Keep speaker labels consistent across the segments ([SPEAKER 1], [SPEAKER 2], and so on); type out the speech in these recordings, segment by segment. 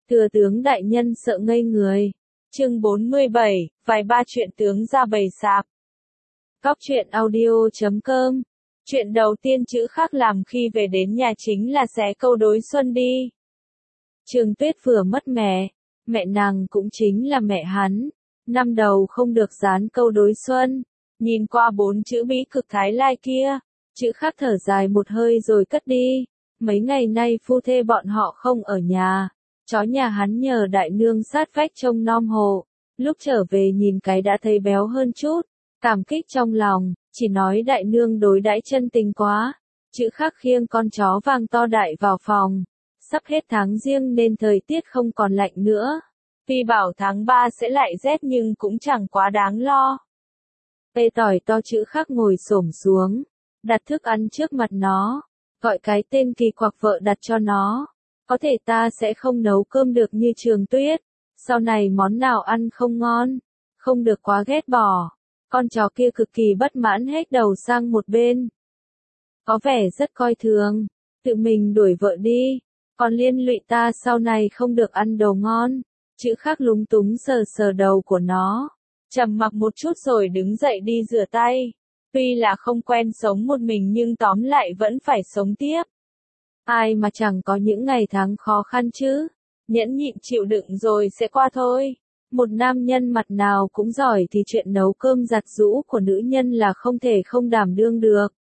[SPEAKER 1] Thừa tướng đại nhân sợ ngây người. Chương 47, vài ba chuyện tướng ra bầy sạp. Cóc truyện audio.com. Chuyện đầu tiên chữ khác làm khi về đến nhà chính là xé câu đối xuân đi. Trường Tuyết vừa mất mẹ nàng cũng chính là mẹ hắn. Năm đầu không được dán câu đối xuân. Nhìn qua 4 chữ bí cực thái lai kia, chữ khác thở dài một hơi rồi cất đi. Mấy ngày nay phu thê bọn họ không ở nhà. Chó nhà hắn nhờ đại nương sát vách trông nom hộ. Lúc trở về nhìn cái đã thấy béo hơn chút. Cảm kích trong lòng, chỉ nói đại nương đối đãi chân tình quá. Chữ khác khiêng con chó vàng to đại vào phòng. Sắp hết tháng riêng nên thời tiết không còn lạnh nữa. Tuy bảo tháng 3 sẽ lại rét nhưng cũng chẳng quá đáng lo. Tê tỏi to chữ khác ngồi xổm xuống, đặt thức ăn trước mặt nó, gọi cái tên kỳ quặc vợ đặt cho nó. Có thể ta sẽ không nấu cơm được như Trường Tuyết, sau này món nào ăn không ngon, không được quá ghét bỏ. Con chó kia cực kỳ bất mãn hết đầu sang một bên. Có vẻ rất coi thường, tự mình đuổi vợ đi, còn liên lụy ta sau này không được ăn đồ ngon. Chữ khác lúng túng sờ sờ đầu của nó, trầm mặc một chút rồi đứng dậy đi rửa tay. Tuy là không quen sống một mình nhưng tóm lại vẫn phải sống tiếp. Ai mà chẳng có những ngày tháng khó khăn chứ, nhẫn nhịn chịu đựng rồi sẽ qua thôi. Một nam nhân mặt nào cũng giỏi thì chuyện nấu cơm giặt giũ của nữ nhân là không thể không đảm đương được.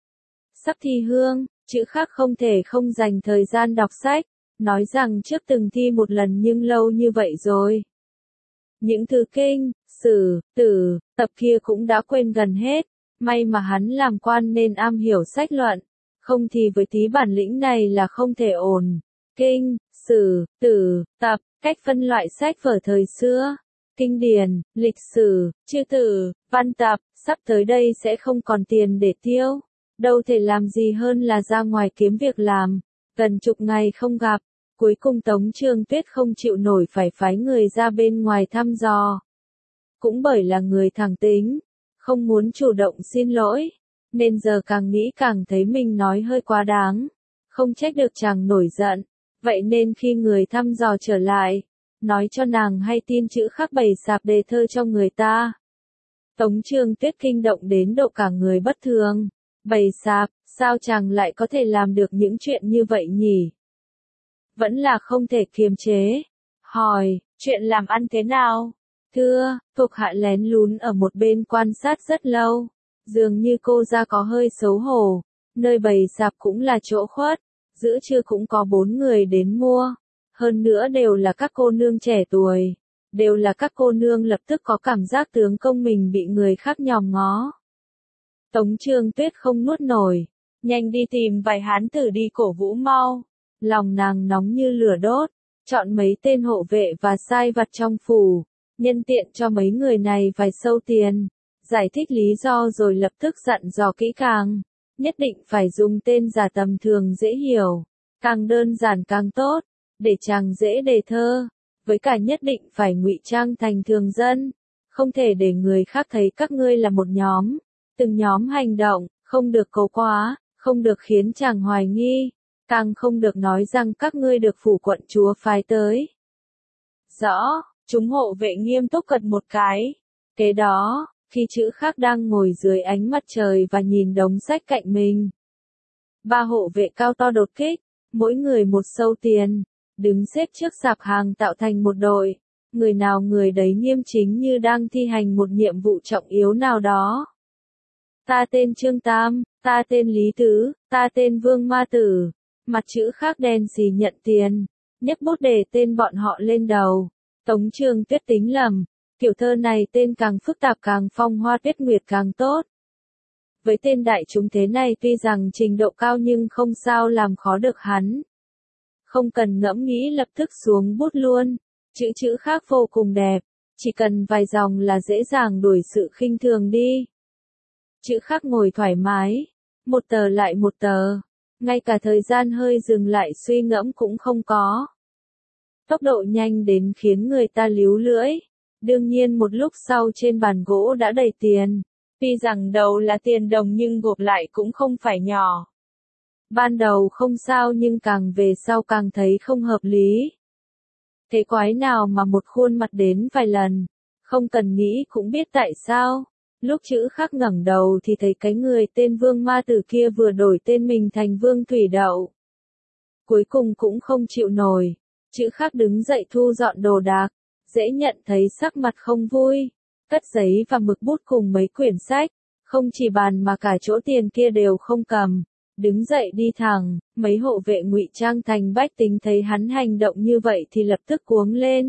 [SPEAKER 1] Sắp thi hương, chữ khác không thể không dành thời gian đọc sách, nói rằng trước từng thi một lần nhưng lâu như vậy rồi. Những thứ kinh, sử, tử, tập kia cũng đã quên gần hết, may mà hắn làm quan nên am hiểu sách luận, không thì với tí bản lĩnh này là không thể ổn. Kinh, sử, tử, tập, cách phân loại sách vở thời xưa, kinh điển, lịch sử, chữ tử, văn tập, sắp tới đây sẽ không còn tiền để tiêu, đâu thể làm gì hơn là ra ngoài kiếm việc làm. Gần chục ngày không gặp, cuối cùng Tống Trường Tuyết không chịu nổi phải phái người ra bên ngoài thăm dò. Cũng bởi là người thẳng tính, không muốn chủ động xin lỗi, nên giờ càng nghĩ càng thấy mình nói hơi quá đáng. Không trách được chàng nổi giận, vậy nên khi người thăm dò trở lại, nói cho nàng hay tin chữ khác bày sạp đề thơ cho người ta. Tống Trường Tuyết kinh động đến độ cả người bất thường. Bày sạp, sao chàng lại có thể làm được những chuyện như vậy nhỉ? Vẫn là không thể kiềm chế. Hỏi, chuyện làm ăn thế nào? Thưa, thuộc hạ lén lún ở một bên quan sát rất lâu. Dường như cô ra có hơi xấu hổ. Nơi bày sạp cũng là chỗ khuất. Giữa trưa cũng có 4 người đến mua. Hơn nữa đều là các cô nương trẻ tuổi. Đều là các cô nương lập tức có cảm giác tướng công mình bị người khác nhòm ngó. Tống Trường Tuyết không nuốt nổi. Nhanh đi tìm vài hán tử đi cổ vũ mau. Lòng nàng nóng như lửa đốt. Chọn mấy tên hộ vệ và sai vặt trong phủ. Nhân tiện cho mấy người này vài sâu tiền. Giải thích lý do rồi lập tức dặn dò kỹ càng. Nhất định phải dùng tên giả tầm thường dễ hiểu. Càng đơn giản càng tốt. Để chàng dễ đề thơ. Với cả nhất định phải ngụy trang thành thường dân. Không thể để người khác thấy các ngươi là một nhóm. Từng nhóm hành động, không được cố quá, không được khiến chàng hoài nghi, càng không được nói rằng các ngươi được phủ quận chúa phái tới. Rõ, chúng hộ vệ nghiêm túc gật một cái. Kế đó, khi chữ khác đang ngồi dưới ánh mặt trời và nhìn đống sách cạnh mình. 3 hộ vệ cao to đột kích, mỗi người một sâu tiền, đứng xếp trước sạp hàng tạo thành một đội. Người nào người đấy nghiêm chính như đang thi hành một nhiệm vụ trọng yếu nào đó. Ta tên Trương Tam, ta tên Lý Tứ, ta tên Vương Ma Tử. Mặt chữ khác đen xì nhận tiền, nhấc bút đề tên bọn họ lên đầu. Tống Trường Tuyết tính lầm, kiểu thơ này tên càng phức tạp càng phong hoa tuyết nguyệt càng tốt. Với tên đại chúng thế này tuy rằng trình độ cao nhưng không sao làm khó được hắn. Không cần ngẫm nghĩ lập tức xuống bút luôn, chữ khác vô cùng đẹp, chỉ cần vài dòng là dễ dàng đuổi sự khinh thường đi. Chữ khác ngồi thoải mái, một tờ lại một tờ, ngay cả thời gian hơi dừng lại suy ngẫm cũng không có. Tốc độ nhanh đến khiến người ta líu lưỡi. Đương nhiên một lúc sau trên bàn gỗ đã đầy tiền. Tuy rằng đầu là tiền đồng nhưng gộp lại cũng không phải nhỏ. Ban đầu không sao nhưng càng về sau càng thấy không hợp lý. Thế quái nào mà một khuôn mặt đến vài lần, không cần nghĩ cũng biết tại sao. Lúc chữ khắc ngẩng đầu thì thấy cái người tên Vương Ma Tử kia vừa đổi tên mình thành Vương Thủy Đậu. Cuối cùng cũng không chịu nổi, chữ khắc đứng dậy thu dọn đồ đạc, dễ nhận thấy sắc mặt không vui, cất giấy và mực bút cùng mấy quyển sách, không chỉ bàn mà cả chỗ tiền kia đều không cầm, đứng dậy đi thẳng. Mấy hộ vệ ngụy trang thành bách tính thấy hắn hành động như vậy thì lập tức cuống lên.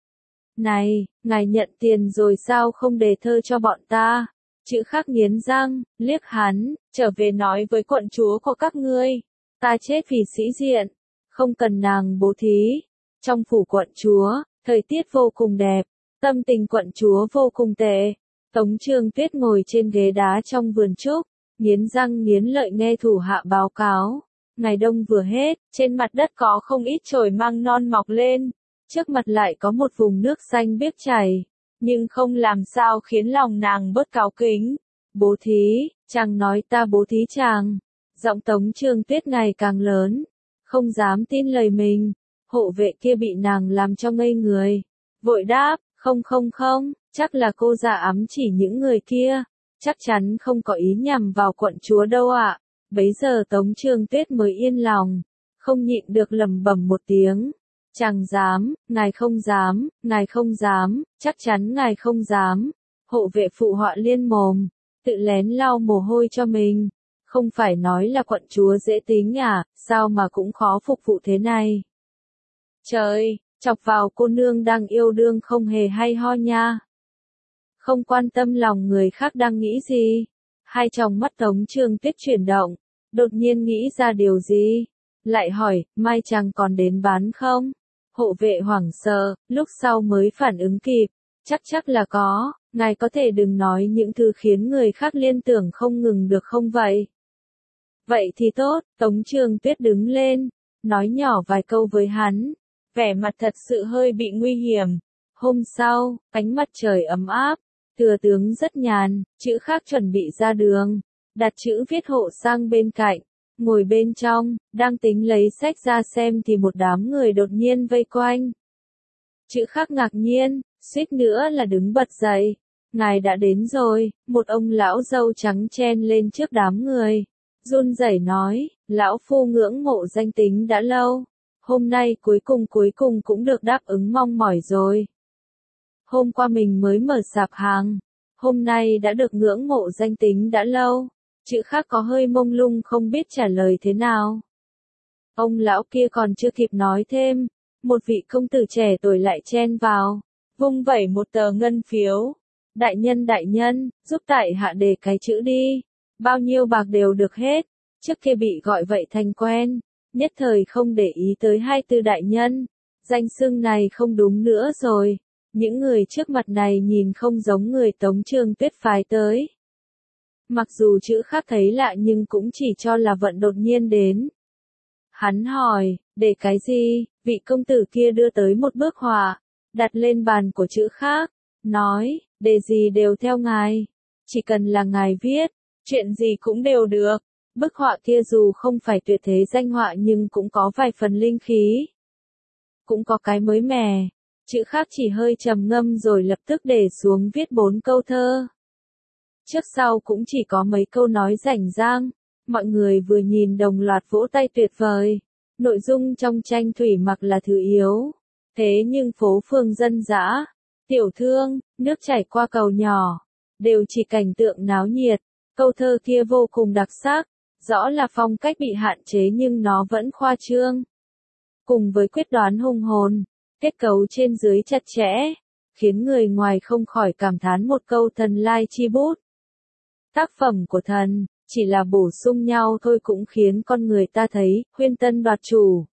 [SPEAKER 1] Này, ngài nhận tiền rồi sao không đề thơ cho bọn ta? Chữ khắc nghiến răng, liếc hắn, trở về nói với quận chúa của các ngươi, ta chết vì sĩ diện, không cần nàng bố thí. Trong phủ quận chúa, thời tiết vô cùng đẹp, tâm tình quận chúa vô cùng tệ. Tống Trương Tuyết ngồi trên ghế đá trong vườn trúc, nghiến răng nghiến lợi nghe thủ hạ báo cáo. Ngày đông vừa hết, trên mặt đất có không ít chồi măng non mọc lên, trước mặt lại có một vùng nước xanh biếc chảy, nhưng không làm sao khiến lòng nàng bớt cáu kính. Bố thí, chàng nói ta bố thí chàng. Giọng Tống Trương Tuyết ngày càng lớn, không dám tin lời mình. Hộ vệ kia bị nàng làm cho ngây người, vội đáp, không, chắc là cô già ám chỉ những người kia, chắc chắn không có ý nhằm vào quận chúa đâu ạ. Bấy giờ Tống Trương Tuyết mới yên lòng, không nhịn được lẩm bẩm một tiếng. Chàng dám, ngài không dám, chắc chắn ngài không dám. Hộ vệ phụ họa liên mồm, tự lén lau mồ hôi cho mình. Không phải nói là quận chúa dễ tính à, sao mà cũng khó phục vụ thế này. Trời, chọc vào cô nương đang yêu đương không hề hay ho nha. Không quan tâm lòng người khác đang nghĩ gì. Hai tròng mắt Tống Trương Tuyết chuyển động, đột nhiên nghĩ ra điều gì. Lại hỏi, mai chàng còn đến bán không? Hộ vệ hoảng sợ, lúc sau mới phản ứng kịp. Chắc là có, ngài có thể đừng nói những thứ khiến người khác liên tưởng không ngừng được không vậy? Vậy thì tốt, Tống Trương Tuyết đứng lên, nói nhỏ vài câu với hắn. Vẻ mặt thật sự hơi bị nguy hiểm. Hôm sau, ánh mặt trời ấm áp, thừa tướng rất nhàn, chữ khắc chuẩn bị ra đường, đặt chữ viết hộ sang bên cạnh, ngồi bên trong, đang tính lấy sách ra xem thì một đám người đột nhiên vây quanh. Chữ khắc ngạc nhiên, suýt nữa là đứng bật dậy. Ngài đã đến rồi, một ông lão râu trắng chen lên trước đám người, run rẩy nói, lão phu ngưỡng mộ danh tính đã lâu. Hôm nay cuối cùng cũng được đáp ứng mong mỏi rồi. Hôm qua mình mới mở sạp hàng, hôm nay đã được ngưỡng mộ danh tính đã lâu. Chữ khắc có hơi mông lung không biết trả lời thế nào. Ông lão kia còn chưa kịp nói thêm, một vị công tử trẻ tuổi lại chen vào, vung vẩy một tờ ngân phiếu. Đại nhân, giúp tại hạ đề cái chữ đi, bao nhiêu bạc đều được hết. Trước kia bị gọi vậy thành quen, nhất thời không để ý tới hai từ đại nhân. Danh xưng này không đúng nữa rồi. Những người trước mặt này nhìn không giống người Tống Trương Tuyết phái tới. Mặc dù chữ khắc thấy lạ nhưng cũng chỉ cho là vận đột nhiên đến. Hắn hỏi, để cái gì? Vị công tử kia đưa tới một bức họa, đặt lên bàn của chữ khắc, nói, đề gì đều theo ngài, chỉ cần là ngài viết, chuyện gì cũng đều được. Bức họa kia dù không phải tuyệt thế danh họa nhưng cũng có vài phần linh khí, cũng có cái mới mẻ. Chữ khắc chỉ hơi trầm ngâm rồi lập tức để xuống viết 4 câu thơ. Trước sau cũng chỉ có mấy câu nói rảnh rang, mọi người vừa nhìn đồng loạt vỗ tay tuyệt vời. Nội dung trong tranh thủy mặc là thứ yếu, thế nhưng phố phường dân dã, tiểu thương, nước chảy qua cầu nhỏ, đều chỉ cảnh tượng náo nhiệt. Câu thơ kia vô cùng đặc sắc, rõ là phong cách bị hạn chế nhưng nó vẫn khoa trương. Cùng với quyết đoán hùng hồn, kết cấu trên dưới chặt chẽ, khiến người ngoài không khỏi cảm thán một câu thần lai chi bút. Tác phẩm của thần, chỉ là bổ sung nhau thôi cũng khiến con người ta thấy, khuyên tân đoạt chủ.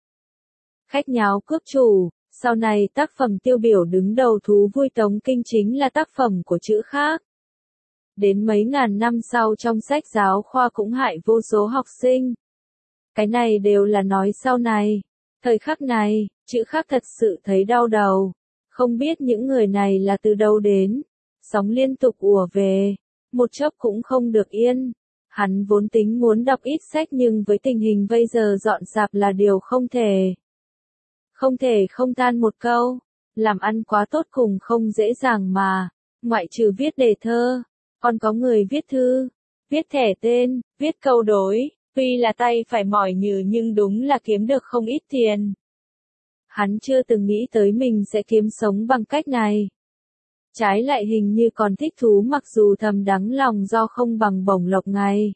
[SPEAKER 1] Khách nháo cướp chủ, sau này tác phẩm tiêu biểu đứng đầu thú vui Tống Kinh chính là tác phẩm của chữ khắc. Đến mấy ngàn năm sau trong sách giáo khoa cũng hại vô số học sinh. Cái này đều là nói sau này. Thời khắc này, chữ khắc thật sự thấy đau đầu. Không biết những người này là từ đâu đến. Sóng liên tục ùa về. Một chốc cũng không được yên. Hắn vốn tính muốn đọc ít sách nhưng với tình hình bây giờ dọn sạp là điều không thể. Không thể không than một câu, làm ăn quá tốt cùng không dễ dàng mà, ngoại trừ viết đề thơ, còn có người viết thư, viết thẻ tên, viết câu đối, tuy là tay phải mỏi nhừ nhưng đúng là kiếm được không ít tiền. Hắn chưa từng nghĩ tới mình sẽ kiếm sống bằng cách này. Trái lại hình như còn thích thú mặc dù thầm đắng lòng do không bằng bổng lộc ngày.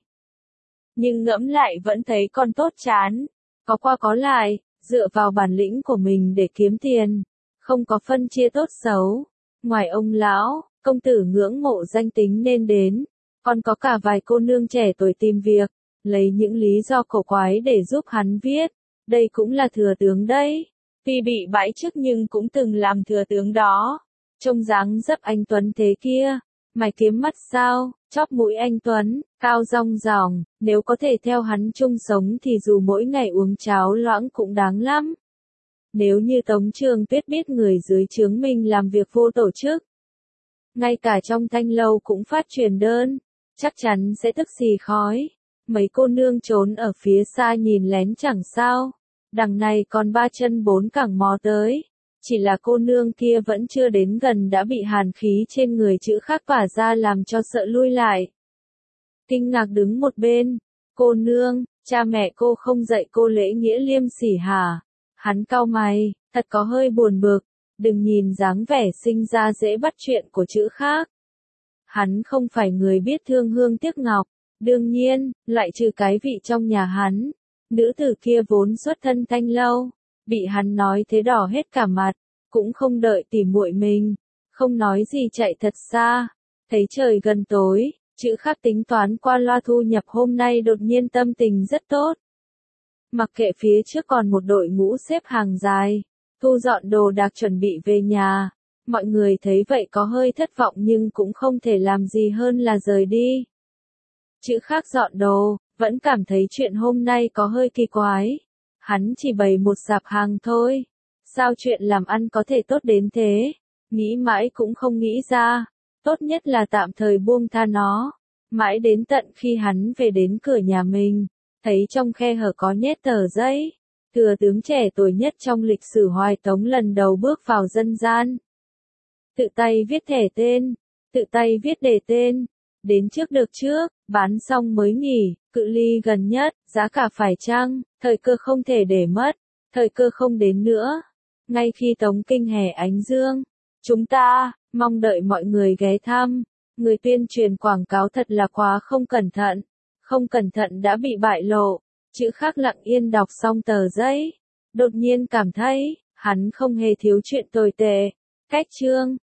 [SPEAKER 1] Nhưng ngẫm lại vẫn thấy còn tốt chán, có qua có lại, dựa vào bản lĩnh của mình để kiếm tiền, không có phân chia tốt xấu. Ngoài ông lão, công tử ngưỡng mộ danh tính nên đến, còn có cả vài cô nương trẻ tuổi tìm việc, lấy những lý do cổ quái để giúp hắn viết. Đây cũng là thừa tướng đấy. Tuy bị bãi chức nhưng cũng từng làm thừa tướng đó. Trông dáng dấp anh Tuấn thế kia, mày kiếm mắt sao, chóp mũi anh Tuấn, cao rong ròng, nếu có thể theo hắn chung sống thì dù mỗi ngày uống cháo loãng cũng đáng lắm. Nếu như Tống Trường Tuyết biết người dưới trướng mình làm việc vô tổ chức, ngay cả trong thanh lâu cũng phát truyền đơn, chắc chắn sẽ tức xì khói. Mấy cô nương trốn ở phía xa nhìn lén chẳng sao, đằng này còn ba chân bốn cẳng mò tới. Chỉ là cô nương kia vẫn chưa đến gần đã bị hàn khí trên người chữ khắc tỏa ra làm cho sợ lui lại. Kinh ngạc đứng một bên, cô nương, cha mẹ cô không dạy cô lễ nghĩa liêm sỉ hả? Hắn cau mày, thật có hơi buồn bực, đừng nhìn dáng vẻ sinh ra dễ bắt chuyện của chữ khắc. Hắn không phải người biết thương hương tiếc ngọc, đương nhiên, lại trừ cái vị trong nhà hắn. Nữ tử kia vốn xuất thân thanh lâu, bị hắn nói thế đỏ hết cả mặt, cũng không đợi tỉ muội mình, không nói gì chạy thật xa. Thấy trời gần tối, chữ khắc tính toán qua loa thu nhập hôm nay đột nhiên tâm tình rất tốt. Mặc kệ phía trước còn một đội ngũ xếp hàng dài, thu dọn đồ đạc chuẩn bị về nhà. Mọi người thấy vậy có hơi thất vọng nhưng cũng không thể làm gì hơn là rời đi. Chữ khắc dọn đồ, vẫn cảm thấy chuyện hôm nay có hơi kỳ quái. Hắn chỉ bày một sạp hàng thôi. Sao chuyện làm ăn có thể tốt đến thế? Nghĩ mãi cũng không nghĩ ra. Tốt nhất là tạm thời buông tha nó. Mãi đến tận khi hắn về đến cửa nhà mình, thấy trong khe hở có nhét tờ giấy. Thừa tướng trẻ tuổi nhất trong lịch sử Hoài Tống lần đầu bước vào dân gian. Tự tay viết thẻ tên, tự tay viết đề tên. Đến trước được trước, bán xong mới nghỉ, cự ly gần nhất, giá cả phải chăng, thời cơ không thể để mất, thời cơ không đến nữa. Ngay khi Tống Kinh hè ánh dương, chúng ta, mong đợi mọi người ghé thăm, người tuyên truyền quảng cáo thật là quá không cẩn thận đã bị bại lộ. Chữ khắc lặng yên đọc xong tờ giấy, đột nhiên cảm thấy, hắn không hề thiếu chuyện tồi tệ. Cách chương